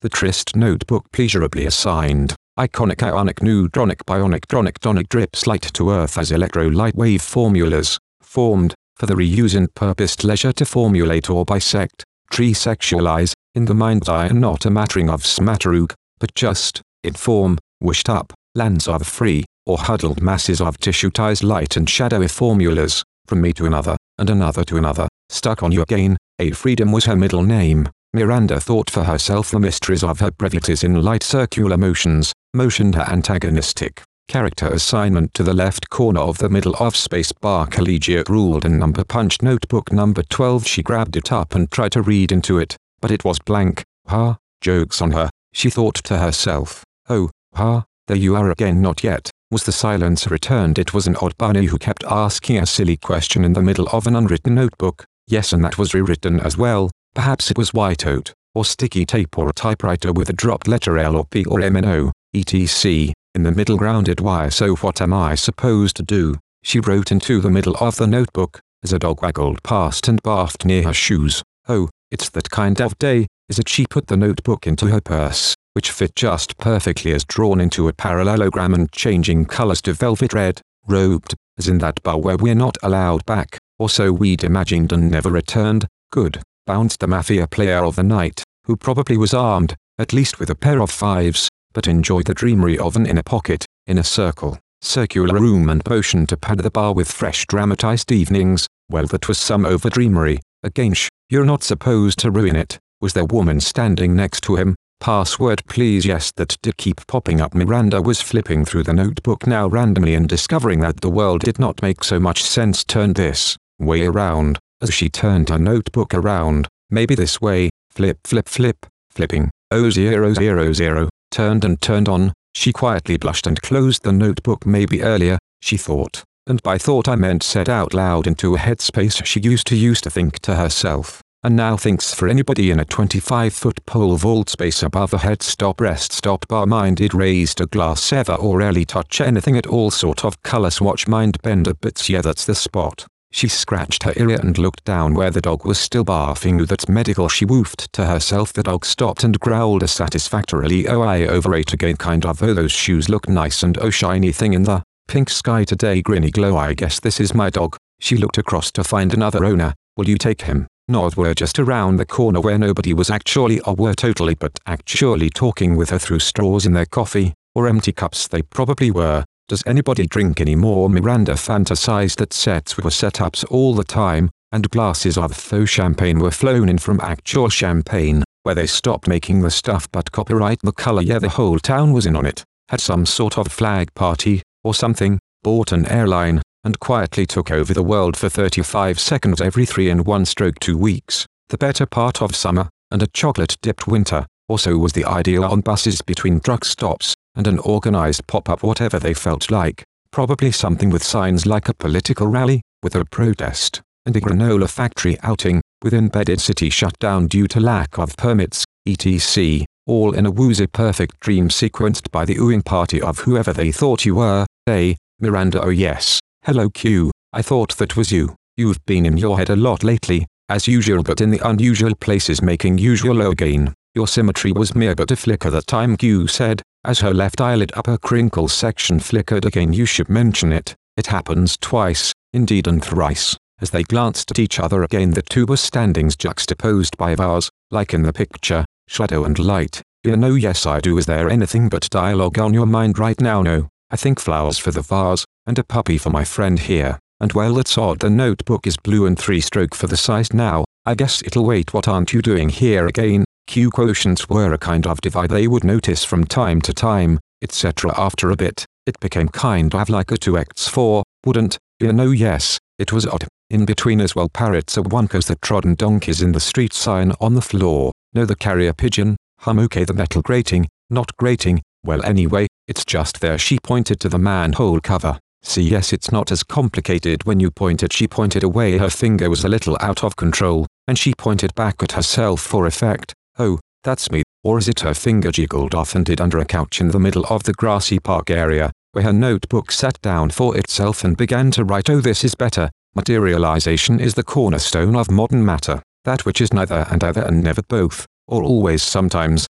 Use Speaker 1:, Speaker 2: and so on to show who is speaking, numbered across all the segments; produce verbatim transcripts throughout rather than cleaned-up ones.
Speaker 1: The Tryst notebook pleasurably assigned. Iconic ionic neutronic bionic tronic tonic drips light to earth as electrolyte wave formulas, formed, for the reuse and purposed leisure to formulate or bisect, trisexualize, in the mind's eye and not a mattering of smatterug, but just, in form, wished up, lands of free, or huddled masses of tissue-ties light and shadowy formulas, from me to another, and another to another, stuck on you again. A Freedom was her middle name. Miranda thought for herself the mysteries of her brevities in light circular motions, motioned her antagonistic character assignment to the left corner of the middle of space bar collegiate ruled and number punched notebook number twelve. She grabbed it up and tried to read into it, but it was blank. Ha, joke's on her, she thought to herself. Oh, ha, there you are again. Not yet, was the silence returned. It was an odd bunny who kept asking a silly question in the middle of an unwritten notebook. Yes, and that was rewritten as well. Perhaps it was whiteout, or sticky tape, or a typewriter with a dropped letter L or P or M N O, et cetera, in the middle grounded wire. So what am I supposed to do? She wrote into the middle of the notebook, as a dog waggled past and barfed near her shoes. Oh, it's that kind of day, is it? She put the notebook into her purse, which fit just perfectly as drawn into a parallelogram and changing colors to velvet red, robed, as in that bar where we're not allowed back, or so we'd imagined and never returned. Good. Bounced the mafia player of the night, who probably was armed, at least with a pair of fives, but enjoyed the dreamery of an inner pocket, in a circle, circular room and motion to pad the bar with fresh dramatized evenings. Well, that was some overdreamery. Again, shh, you're not supposed to ruin it. Was there woman standing next to him? Password please. Yes, that did keep popping up. Miranda was flipping through the notebook now randomly and discovering that the world did not make so much sense. Turn this way around. As she turned her notebook around, maybe this way, flip flip flip, flipping, oh zero zero zero, turned and turned on, she quietly blushed and closed the notebook. Maybe earlier, she thought, and by thought I meant said out loud into a headspace she used to used to think to herself, and now thinks for anybody in a twenty-five foot pole vault space above a head stop rest stop bar. Minded raised a glass ever or rarely touch anything at all. Sort of color swatch mind bender bits. Yeah, that's the spot. She scratched her ear and looked down where the dog was still barfing. That's medical, she woofed to herself. The dog stopped and growled a satisfactorily oh I overate again kind of. Oh, those shoes look nice and oh shiny thing in the pink sky today. Grinny glow. I guess this is my dog. She looked across to find another owner. Will you take him? Nod. We're just around the corner where nobody was actually or were totally but actually talking with her through straws in their coffee, or empty cups. They probably were. Does anybody drink anymore? Miranda fantasized that sets were setups all the time, and glasses of faux champagne were flown in from actual champagne, where they stopped making the stuff but copyright the color. Yeah, the whole town was in on it, had some sort of flag party, or something, bought an airline, and quietly took over the world for thirty-five seconds every three and one stroke two weeks, the better part of summer, and a chocolate-dipped winter. Also was the ideal on buses between truck stops, and an organized pop-up whatever they felt like, probably something with signs like a political rally, with a protest, and a granola factory outing, with embedded city shut down due to lack of permits, et cetera, all in a woozy perfect dream sequenced by the oohing party of whoever they thought you were. They, Miranda. Oh yes, hello Q, I thought that was you. You've been in your head a lot lately, as usual, but in the unusual places making usual again. Your symmetry was mere but a flicker that time, Q said, as her left eyelid upper crinkle section flickered again. You should mention it. It happens twice, indeed, and thrice. As they glanced at each other again, the two were standings juxtaposed by vase, like in the picture, shadow and light. You know, yes I do. Is there anything but dialogue on your mind right now? No, I think flowers for the vase, and a puppy for my friend here, and well, it's odd the notebook is blue and three-stroke for the size now. I guess it'll wait. What aren't you doing here again? Q quotients were a kind of divide they would notice from time to time, et cetera. After a bit, it became kind of like a two by four, wouldn't you know? Yes, it was odd. In between as well, parrots are onkos, the trodden donkeys in the street sign on the floor, no the carrier pigeon, hum okay the metal grating, not grating, well anyway, it's just there. She pointed to the manhole cover. See, yes, it's not as complicated when you point it. She pointed away, her finger was a little out of control, and she pointed back at herself for effect. Oh, that's me. Or is it her finger jiggled off and hid under a couch in the middle of the grassy park area, where her notebook sat down for itself and began to write. Oh, this is better. Materialization is the cornerstone of modern matter, that which is neither and either and never both, or always sometimes,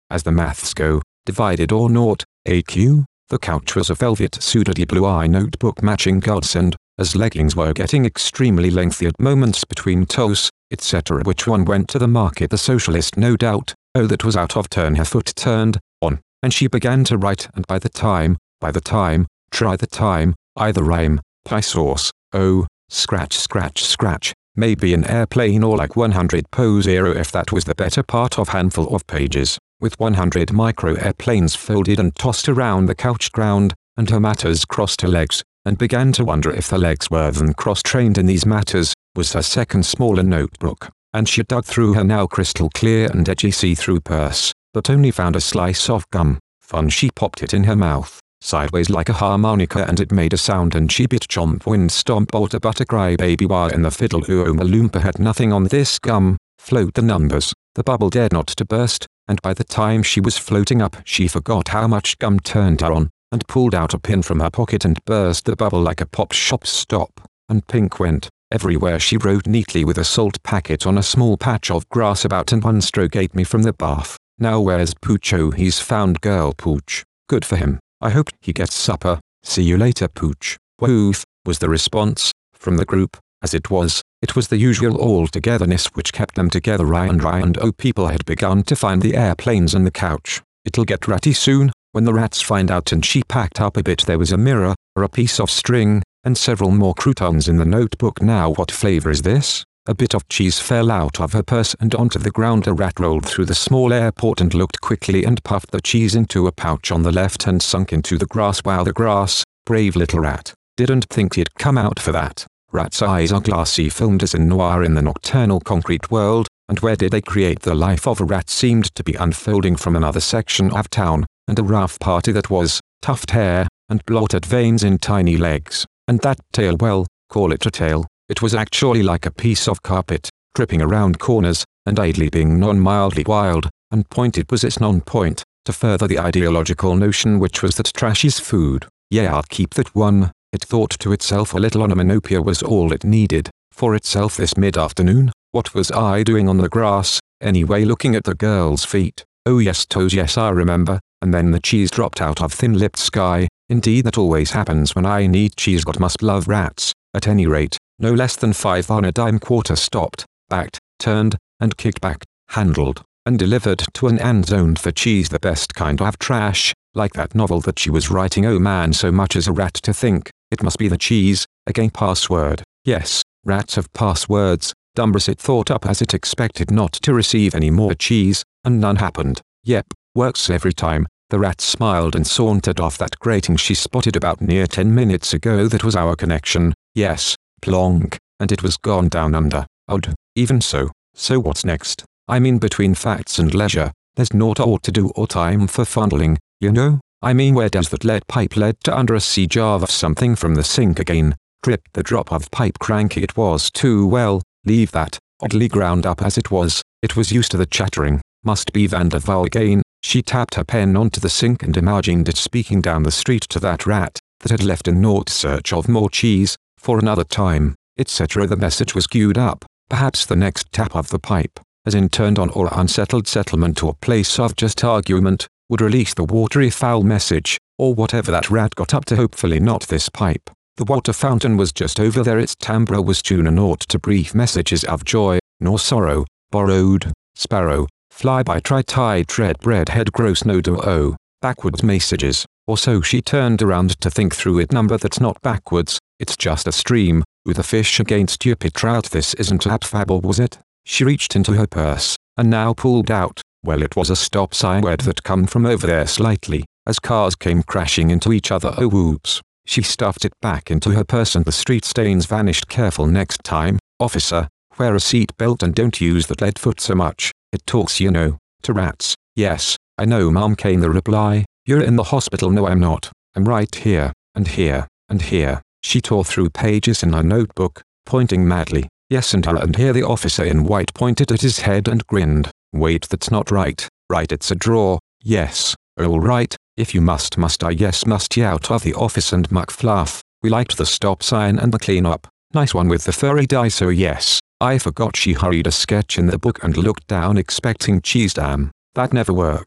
Speaker 1: as the maths go, divided or naught, A Q. The couch was a velvet suited blue-eye notebook matching godsend, as leggings were getting extremely lengthy at moments between toes, et cetera. Which one went to the market? The socialist, no doubt. Oh, that was out of turn. Her foot turned on, and she began to write, and by the time, by the time, try the time, either rhyme, pie sauce, oh, scratch scratch scratch, maybe an airplane or like one hundred po zero if that was the better part of handful of pages, with one hundred micro airplanes folded and tossed around the couch ground, and her matters crossed her legs, and began to wonder if the legs were then cross-trained in these matters, was her second smaller notebook, and she dug through her now crystal clear and edgy see-through purse, but only found a slice of gum. Fun. She popped it in her mouth, sideways like a harmonica, and it made a sound, and she bit, chomp, wind, stomp, alter, butter, cry, baby, wah, and the fiddle. Oompa Loompa had nothing on this gum. Float the numbers. The bubble dared not to burst, and by the time she was floating up she forgot how much gum turned her on, and pulled out a pin from her pocket and burst the bubble like a pop shop stop, and pink went everywhere. She wrote neatly with a salt packet on a small patch of grass about, and one stroke ate me from the bath. Now where's Pooch? Oh, he's found girl Pooch. Good for him. I hope he gets supper. See you later, Pooch. Woof, was the response from the group. As it was, it was the usual all-togetherness which kept them together. Rye and Rye and oh, people had begun to find the airplanes and the couch. It'll get ratty soon, when the rats find out. And she packed up a bit. There was a mirror, or a piece of string, and several more croutons in the notebook. Now what flavor is this? A bit of cheese fell out of her purse and onto the ground. A rat rolled through the small airport and looked quickly and puffed the cheese into a pouch on the left and sunk into the grass. Wow, the grass, brave little rat, didn't think he'd come out for that. Rats' eyes are glassy, filmed as in noir in the nocturnal concrete world, and where did they create the life of a rat seemed to be unfolding from another section of town, and a rough party that was, tuft hair, and blotted veins in tiny legs, and that tail, well, call it a tail. It was actually like a piece of carpet, tripping around corners, and idly being non-mildly wild, and pointed was its non-point, to further the ideological notion which was that trash is food. Yeah, I'll keep that one, it thought to itself. A little onomatopoeia was all it needed, for itself this mid-afternoon. What was I doing on the grass, anyway? Looking at the girl's feet. Oh yes, toes, yes, I remember. And then the cheese dropped out of thin-lipped sky. Indeed, that always happens when I need cheese. God must love rats. At any rate, no less than five on a dime quarter stopped, backed, turned, and kicked back, handled, and delivered to an end zoned for cheese, the best kind of trash, like that novel that she was writing. Oh man, so much as a rat to think, it must be the cheese. Again, password. Yes, rats have passwords. Dumbrous, it thought up as it expected not to receive any more cheese, and none happened. Yep, works every time. The rat smiled and sauntered off. That grating she spotted about near ten minutes ago, that was our connection. Yes, plonk, and it was gone down under. Odd. Even so, so what's next? I mean, between facts and leisure, there's naught ought to do or time for fondling, you know? I mean, where does that lead pipe lead to under a siege of something from the sink again? Tripped the drop of pipe, cranky it was too. Well, leave that, oddly ground up as it was. It was used to the chattering. Must be Van der Waal again. She tapped her pen onto the sink and imagined it speaking down the street to that rat that had left a note search of more cheese, for another time, et cetera. The message was queued up. Perhaps the next tap of the pipe, as in turned on or unsettled settlement or place of just argument, would release the watery foul message, or whatever that rat got up to. Hopefully not this pipe. The water fountain was just over there. Its timbre was tune naught to brief messages of joy, nor sorrow. Borrowed, sparrow, fly by, try, tide, tread, bread, head, gross, no do, oh, backwards messages. Or so she turned around to think through it. Number that's not backwards, it's just a stream, with a fish against stupid trout. This isn't a fable, was it? She reached into her purse, and now pulled out, well, it was a stop sign word that come from over there slightly, as cars came crashing into each other. Oh whoops. She stuffed it back into her purse and the street stains vanished. Careful next time, officer, wear a seat belt and don't use that lead foot so much, it talks, you know, to rats. Yes, I know, mom, came the reply. You're in the hospital. No, I'm not. I'm right here, and here, and here. She tore through pages in her notebook, pointing madly. Yes, and her, and here. The officer in white pointed at his head and grinned. Wait, that's not right. Right, it's a draw. Yes. All right, if you must, must I? Yes, must. Ye out of the office and muck fluff. We liked the stop sign and the clean up. Nice one with the furry dice. Oh yes, I forgot. She hurried a sketch in the book and looked down expecting cheese. Damn, that never works.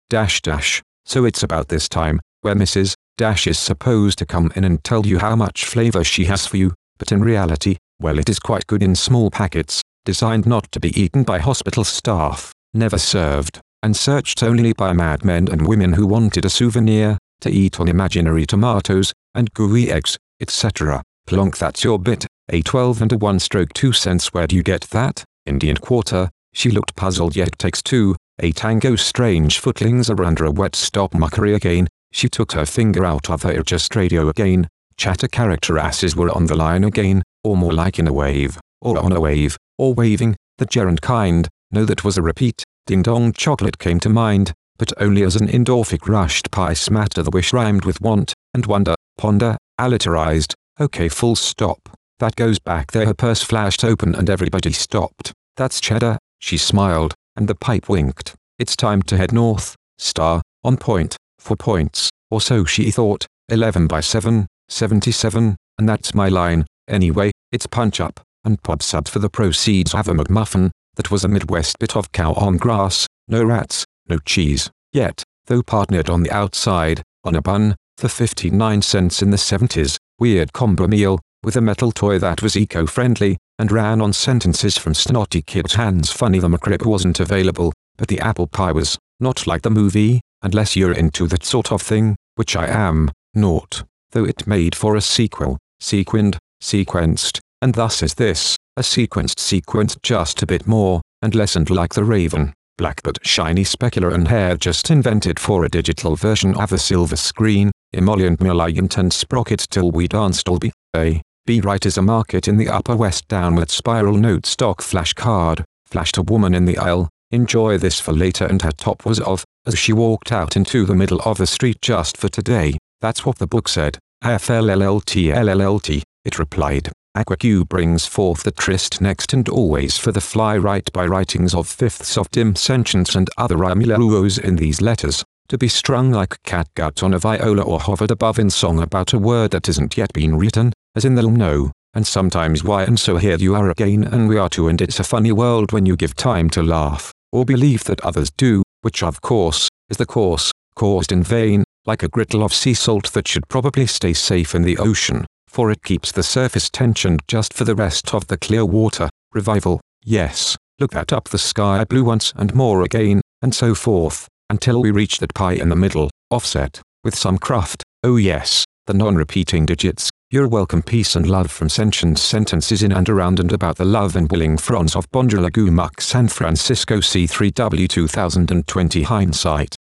Speaker 1: dash dash. So it's about this time, where Missus Dash is supposed to come in and tell you how much flavor she has for you, but in reality, well, it is quite good in small packets, designed not to be eaten by hospital staff, never served, and searched only by madmen and women who wanted a souvenir, to eat on imaginary tomatoes, and gooey eggs, et cetera. Plonk, that's your bit, a twelve and a one stroke two cents. Where do you get that? Indian quarter. She looked puzzled. Yet takes two, a tango. Strange footlings are under a wet stop. Mockery again. She took her finger out of her just radio again. Chatter character asses were on the line again, or more like in a wave, or on a wave, or waving, the gerund kind. No, that was a repeat. Ding dong chocolate came to mind, but only as an endorphic rushed pie smatter. The wish rhymed with want, and wonder, ponder, alliterized. Okay, full stop. That goes back there. Her purse flashed open and everybody stopped. That's cheddar, she smiled, and the pipe winked. It's time to head north, star, on point, four points, or so she thought, eleven by seven, seventy-seven, and that's my line. Anyway, it's punch up, and pop sub for the proceeds. Have a McMuffin, that was a Midwest bit of cow on grass, no rats, no cheese, yet, though partnered on the outside, on a bun, for fifty-nine cents in the seventies, weird combo meal, with a metal toy that was eco-friendly, and ran on sentences from Snotty Kid's hands. Funny the McRib wasn't available, but the apple pie was, not like the movie, unless you're into that sort of thing, which I am, not, though it made for a sequel, sequined, sequenced, and thus is this, a sequenced sequenced just a bit more, and lessened like the Raven, black but shiny specular and hair just invented for a digital version of a silver screen, emollient, malignant and sprocket till we danced all be, a, be right is a market in the Upper West. Downward spiral note stock flash card, flashed a woman in the aisle, enjoy this for later, and her top was off, as she walked out into the middle of the street. Just for today, that's what the book said. F L L L T L L L T, it replied. AquaQ brings forth the tryst next and always for the fly right by writings of fifths of dim sentience and other rhymuos in these letters, to be strung like catgut on a viola or hovered above in song about a word that isn't yet been written, as in they'll know, and sometimes why. And so here you are again, and we are too, and it's a funny world when you give time to laugh, or believe that others do, which of course, is the course, caused in vain, like a grittle of sea salt that should probably stay safe in the ocean, for it keeps the surface tensioned just for the rest of the clear water. Revival, yes, look that up. The sky blue once and more again, and so forth, until we reach that pi in the middle, offset, with some craft. Oh yes, the non-repeating digits. You're welcome. Peace and love from sentient sentences in and around and about the love and willing fronts of Bonjour Lagumuk San Francisco C three W two thousand twenty hindsight.